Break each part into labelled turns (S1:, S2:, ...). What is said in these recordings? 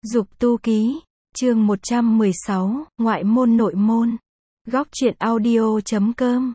S1: Dục tu ký, chương 116, ngoại môn nội môn. Góc truyện audio.com.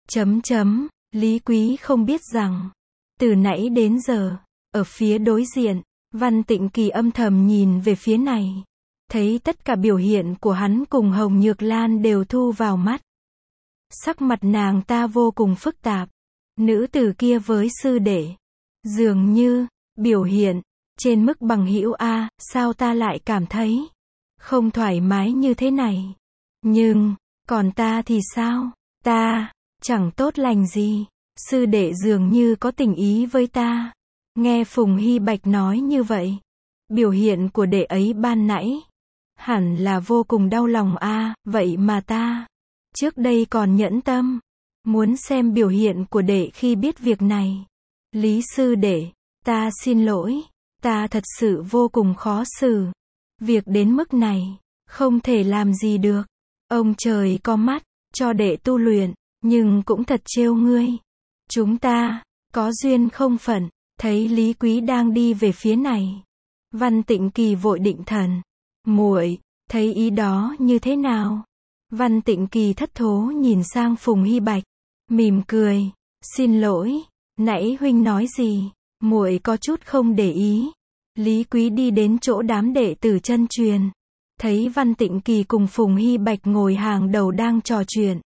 S1: Lý Quý không biết rằng, từ nãy đến giờ, ở phía đối diện, Văn Tịnh Kỳ âm thầm nhìn về phía này. Thấy tất cả biểu hiện của hắn cùng Hồng Nhược Lan đều thu vào mắt. Sắc mặt nàng ta vô cùng phức tạp. Nữ tử kia với sư đệ, dường như, biểu hiện, trên mức bằng hữu a, sao ta lại cảm thấy không thoải mái như thế này. Nhưng, còn ta thì sao? Ta, chẳng tốt lành gì. Sư đệ dường như có tình ý với ta. Nghe Phùng Hy Bạch nói như vậy, biểu hiện của đệ ấy ban nãy, hẳn là vô cùng đau lòng a, vậy mà ta, trước đây còn nhẫn tâm, muốn xem biểu hiện của đệ khi biết việc này. Lý sư đệ, ta xin lỗi, ta thật sự vô cùng khó xử. Việc đến mức này, không thể làm gì được. Ông trời có mắt, cho đệ tu luyện, nhưng cũng thật trêu ngươi. Chúng ta, có duyên không phận. Thấy Lý Quý đang đi về phía này, Văn Tịnh Kỳ vội định thần. Muội, thấy ý đó như thế nào? Văn Tịnh Kỳ thất thố nhìn sang Phùng Hy Bạch, mỉm cười, xin lỗi, nãy huynh nói gì? Muội có chút không để ý. Lý Quý đi đến chỗ đám đệ tử chân truyền, thấy Văn Tịnh Kỳ cùng Phùng Hy Bạch ngồi hàng đầu đang trò chuyện,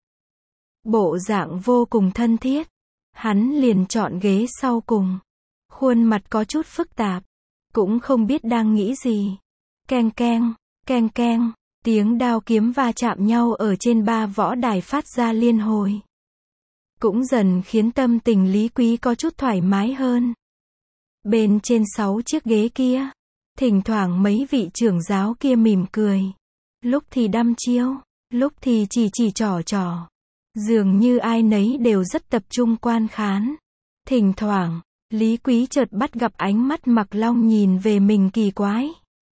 S1: bộ dạng vô cùng thân thiết, hắn liền chọn ghế sau cùng. Khuôn mặt có chút phức tạp, cũng không biết đang nghĩ gì. Keng keng, tiếng đao kiếm va chạm nhau ở trên ba võ đài phát ra liên hồi. Cũng dần khiến tâm tình Lý Quý có chút thoải mái hơn. Bên trên 6 chiếc ghế kia, thỉnh thoảng mấy vị trưởng giáo kia mỉm cười. Lúc thì đăm chiêu, lúc thì chỉ trò. Dường như ai nấy đều rất tập trung quan khán. Thỉnh thoảng, Lý Quý chợt bắt gặp ánh mắt Mặc Long nhìn về mình kỳ quái.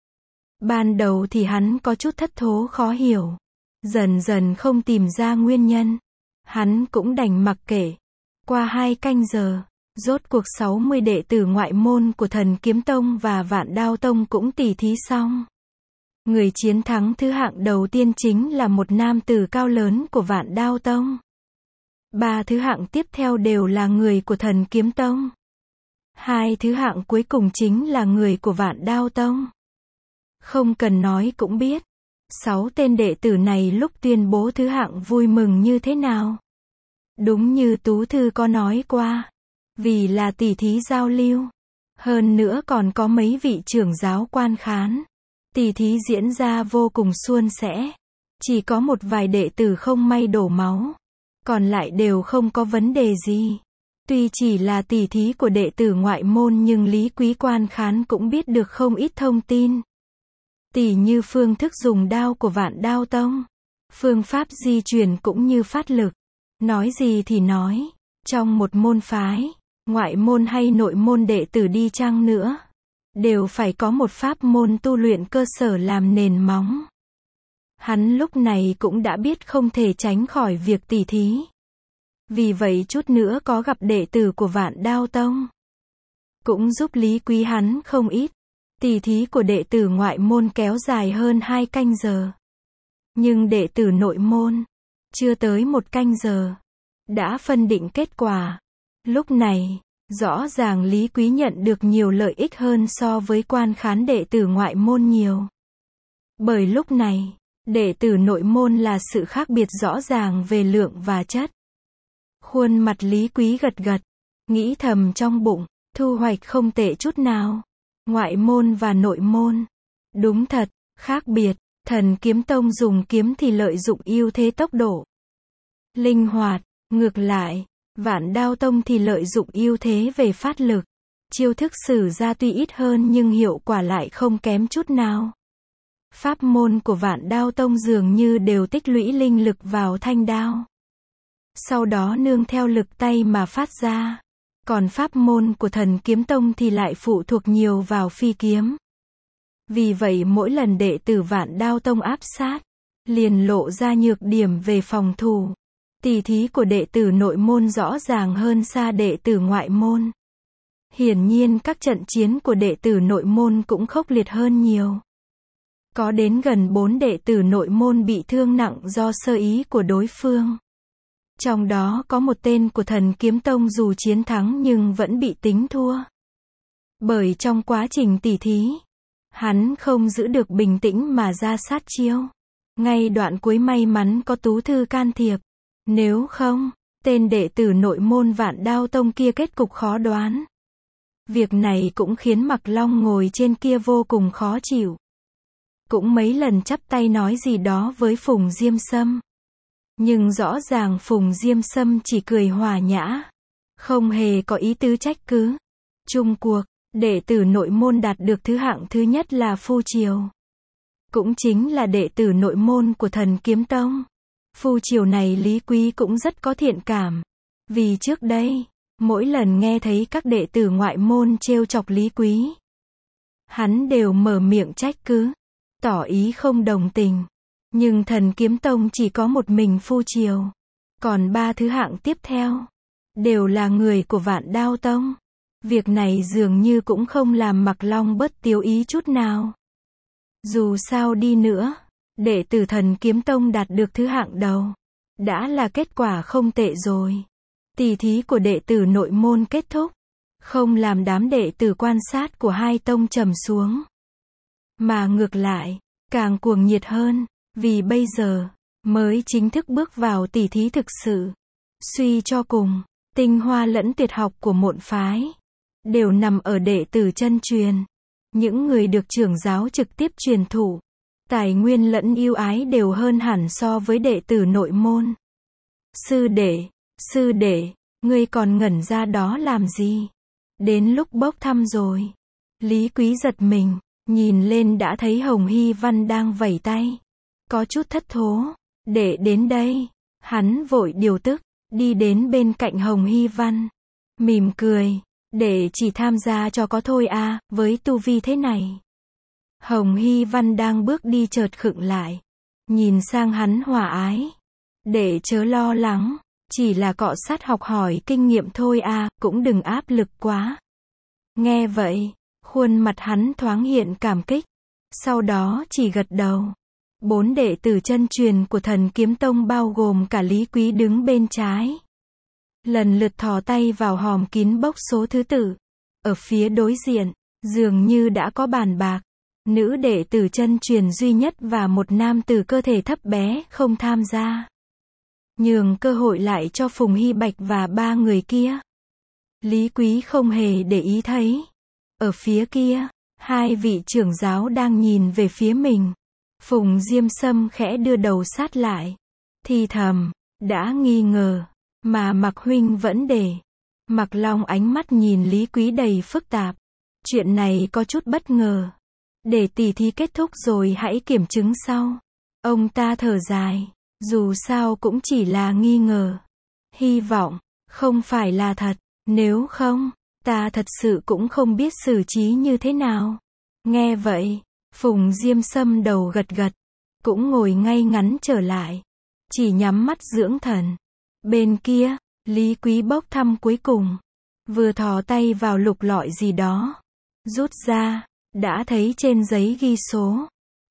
S1: Ban đầu thì hắn có chút thất thố khó hiểu. Dần dần không tìm ra nguyên nhân. Hắn cũng đành mặc kệ. Qua 2 canh giờ, rốt cuộc 60 đệ tử ngoại môn của Thần Kiếm Tông và Vạn Đao Tông cũng tỉ thí xong. Người chiến thắng thứ hạng đầu tiên chính là một nam tử cao lớn của Vạn Đao Tông. 3 thứ hạng tiếp theo đều là người của Thần Kiếm Tông. 2 thứ hạng cuối cùng chính là người của Vạn Đao Tông. Không cần nói cũng biết, 6 tên đệ tử này lúc tuyên bố thứ hạng vui mừng như thế nào. Đúng như Tú Thư có nói qua, vì là tỉ thí giao lưu, hơn nữa còn có mấy vị trưởng giáo quan khán. Tỉ thí diễn ra vô cùng suôn sẻ, chỉ có một vài đệ tử không may đổ máu, còn lại đều không có vấn đề gì. Tuy chỉ là tỉ thí của đệ tử ngoại môn nhưng Lý Quý quan khán cũng biết được không ít thông tin. Tỉ như phương thức dùng đao của Vạn Đao Tông, phương pháp di chuyển cũng như phát lực. Nói gì thì nói, trong một môn phái, ngoại môn hay nội môn đệ tử đi chăng nữa, đều phải có một pháp môn tu luyện cơ sở làm nền móng. Hắn lúc này cũng đã biết không thể tránh khỏi việc tỉ thí. Vì vậy chút nữa có gặp đệ tử của Vạn Đao Tông, cũng giúp Lý Quý hắn không ít. Tỉ thí của đệ tử ngoại môn kéo dài hơn 2 canh giờ. Nhưng đệ tử nội môn, chưa tới 1 canh giờ, đã phân định kết quả. Lúc này, rõ ràng Lý Quý nhận được nhiều lợi ích hơn so với quan khán đệ tử ngoại môn nhiều. Bởi lúc này, đệ tử nội môn là sự khác biệt rõ ràng về lượng và chất. Khuôn mặt Lý Quý gật gật, nghĩ thầm trong bụng, thu hoạch không tệ chút nào. Ngoại môn và nội môn, đúng thật, khác biệt. Thần Kiếm Tông dùng kiếm thì lợi dụng ưu thế tốc độ, linh hoạt, ngược lại, Vạn Đao Tông thì lợi dụng ưu thế về phát lực. Chiêu thức sử ra tuy ít hơn nhưng hiệu quả lại không kém chút nào. Pháp môn của Vạn Đao Tông dường như đều tích lũy linh lực vào thanh đao, sau đó nương theo lực tay mà phát ra. Còn pháp môn của Thần Kiếm Tông thì lại phụ thuộc nhiều vào phi kiếm. Vì vậy mỗi lần đệ tử Vạn Đao Tông áp sát, liền lộ ra nhược điểm về phòng thủ. Tỉ thí của đệ tử nội môn rõ ràng hơn xa đệ tử ngoại môn. Hiển nhiên các trận chiến của đệ tử nội môn cũng khốc liệt hơn nhiều. Có đến gần 4 đệ tử nội môn bị thương nặng do sơ ý của đối phương. Trong đó có một tên của Thần Kiếm Tông dù chiến thắng nhưng vẫn bị tính thua. Bởi trong quá trình tỉ thí, hắn không giữ được bình tĩnh mà ra sát chiêu. Ngay đoạn cuối may mắn có Tú Thư can thiệp. Nếu không, tên đệ tử nội môn Vạn Đao Tông kia kết cục khó đoán. Việc này cũng khiến Mạc Long ngồi trên kia vô cùng khó chịu. Cũng mấy lần chắp tay nói gì đó với Phùng Diêm Sâm. Nhưng rõ ràng Phùng Diêm Sâm chỉ cười hòa nhã. Không hề có ý tứ trách cứ. Chung cuộc, đệ tử nội môn đạt được thứ hạng thứ nhất là Phu Triều. Cũng chính là đệ tử nội môn của Thần Kiếm Tông. Phu Triều này Lý Quý cũng rất có thiện cảm. Vì trước đây, mỗi lần nghe thấy các đệ tử ngoại môn trêu chọc Lý Quý, hắn đều mở miệng trách cứ, tỏ ý không đồng tình. Nhưng Thần Kiếm Tông chỉ có một mình Phu Triều. Còn 3 thứ hạng tiếp theo, đều là người của Vạn Đao Tông. Việc này dường như cũng không làm Mạc Long bớt tiêu ý chút nào. Dù sao đi nữa, đệ tử Thần Kiếm Tông đạt được thứ hạng đầu, đã là kết quả không tệ rồi. Tỉ thí của đệ tử nội môn kết thúc, không làm đám đệ tử quan sát của hai tông trầm xuống. Mà ngược lại, càng cuồng nhiệt hơn, vì bây giờ, mới chính thức bước vào tỉ thí thực sự. Suy cho cùng, tinh hoa lẫn tuyệt học của môn phái, đều nằm ở đệ tử chân truyền. Những người được trưởng giáo trực tiếp truyền thụ, tài nguyên lẫn ưu ái đều hơn hẳn so với đệ tử nội môn. Sư đệ, ngươi còn ngẩn ra đó làm gì? Đến lúc bốc thăm rồi. Lý Quý giật mình, nhìn lên đã thấy Hồng Hy Văn đang vẩy tay. Có chút thất thố, để đến đây. Hắn vội điều tức, đi đến bên cạnh Hồng Hy Văn. Mỉm cười, để chỉ tham gia cho có thôi à, với tu vi thế này. Hồng Hy Văn đang bước đi chợt khựng lại. Nhìn sang hắn hòa ái. Để chớ lo lắng, chỉ là cọ sát học hỏi kinh nghiệm thôi à, cũng đừng áp lực quá. Nghe vậy, khuôn mặt hắn thoáng hiện cảm kích. Sau đó chỉ gật đầu. 4 đệ tử chân truyền của Thần Kiếm Tông bao gồm cả Lý Quý đứng bên trái. Lần lượt thò tay vào hòm kín bốc số thứ tự. Ở phía đối diện, dường như đã có bàn bạc. Nữ đệ tử chân truyền duy nhất và một nam tử cơ thể thấp bé không tham gia. Nhường cơ hội lại cho Phùng Hy Bạch và 3 người kia. Lý Quý không hề để ý thấy. Ở phía kia, 2 vị trưởng giáo đang nhìn về phía mình. Phùng Diêm Sâm khẽ đưa đầu sát lại. Thì thầm, đã nghi ngờ, mà Mạc huynh vẫn để. Mạc Long ánh mắt nhìn Lý Quý đầy phức tạp. Chuyện này có chút bất ngờ. Để tỉ thí kết thúc rồi hãy kiểm chứng sau. Ông ta thở dài. Dù sao cũng chỉ là nghi ngờ. Hy vọng, không phải là thật. Nếu không, ta thật sự cũng không biết xử trí như thế nào. Nghe vậy, Phùng Diêm Sâm đầu gật gật. Cũng ngồi ngay ngắn trở lại. Chỉ nhắm mắt dưỡng thần. Bên kia, Lý Quý bốc thăm cuối cùng. Vừa thò tay vào lục lọi gì đó. Rút ra, đã thấy trên giấy ghi số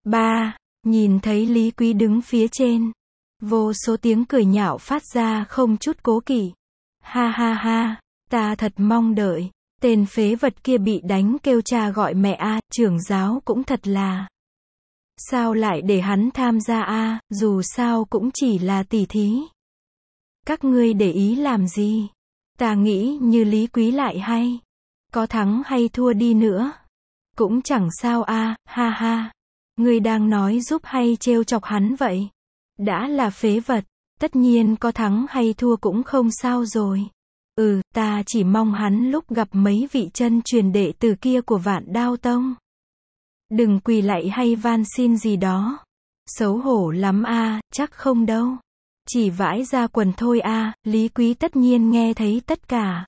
S1: 3. Nhìn thấy Lý Quý đứng phía trên. Vô số tiếng cười nhạo phát ra không chút cố kỵ. Ha ha ha, ta thật mong đợi. Tên phế vật kia bị đánh kêu cha gọi mẹ a, trưởng giáo cũng thật là. Sao lại để hắn tham gia a, dù sao cũng chỉ là tỉ thí. Các ngươi để ý làm gì? Ta nghĩ như Lý Quý lại hay. Có thắng hay thua đi nữa. Cũng chẳng sao a, ha ha. Ngươi đang nói giúp hay trêu chọc hắn vậy? Đã là phế vật, tất nhiên có thắng hay thua cũng không sao rồi. Ta chỉ mong hắn lúc gặp mấy vị chân truyền đệ tử kia của Vạn Đao Tông. Đừng quỳ lạy hay van xin gì đó. Xấu hổ lắm a, chắc không đâu. Chỉ vãi ra quần thôi a, Lý Quý tất nhiên nghe thấy tất cả.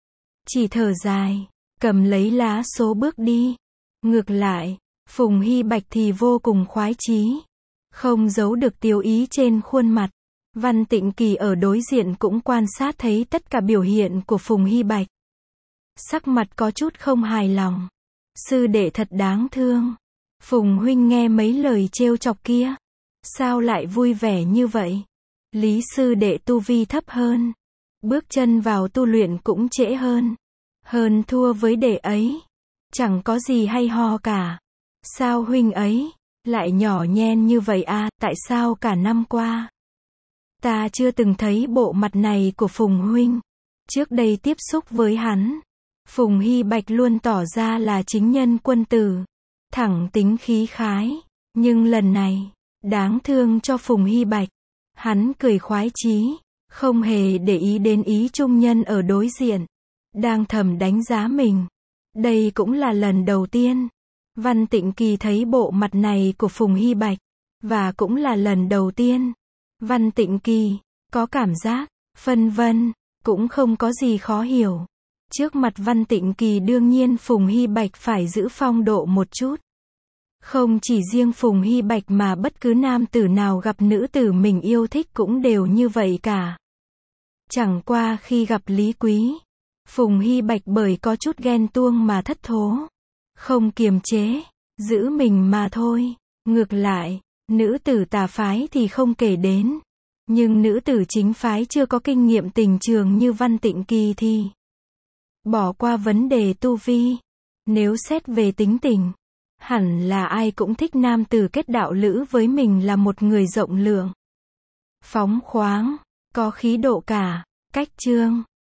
S1: Chỉ thở dài, cầm lấy lá số bước đi. Ngược lại, Phùng Hy Bạch thì vô cùng khoái chí. Không giấu được tiêu ý trên khuôn mặt. Văn Tịnh Kỳ ở đối diện cũng quan sát thấy tất cả biểu hiện của Phùng Hy Bạch. Sắc mặt có chút không hài lòng. Sư đệ thật đáng thương. Phùng huynh nghe mấy lời trêu chọc kia, sao lại vui vẻ như vậy? Lý sư đệ tu vi thấp hơn, bước chân vào tu luyện cũng trễ hơn thua với đệ ấy. Chẳng có gì hay ho cả. Sao huynh ấy lại nhỏ nhen như vậy à, tại sao cả năm qua ta chưa từng thấy bộ mặt này của Phùng huynh? Trước đây tiếp xúc với hắn, Phùng Hy Bạch luôn tỏ ra là chính nhân quân tử, thẳng tính khí khái, nhưng lần này, đáng thương cho Phùng Hy Bạch, hắn cười khoái chí, không hề để ý đến ý trung nhân ở đối diện, đang thầm đánh giá mình. Đây cũng là lần đầu tiên Văn Tịnh Kỳ thấy bộ mặt này của Phùng Hy Bạch, và cũng là lần đầu tiên Văn Tịnh Kỳ có cảm giác phân vân, cũng không có gì khó hiểu. Trước mặt Văn Tịnh Kỳ đương nhiên Phùng Hy Bạch phải giữ phong độ một chút. Không chỉ riêng Phùng Hy Bạch mà bất cứ nam tử nào gặp nữ tử mình yêu thích cũng đều như vậy cả. Chẳng qua khi gặp Lý Quý, Phùng Hy Bạch bởi có chút ghen tuông mà thất thố, không kiềm chế, giữ mình mà thôi. Ngược lại, nữ tử tà phái thì không kể đến. Nhưng nữ tử chính phái chưa có kinh nghiệm tình trường như Văn Tịnh Kỳ thì bỏ qua vấn đề tu vi. Nếu xét về tính tình, hẳn là ai cũng thích nam tử kết đạo lữ với mình là một người rộng lượng, phóng khoáng, có khí độ cả. Cách chương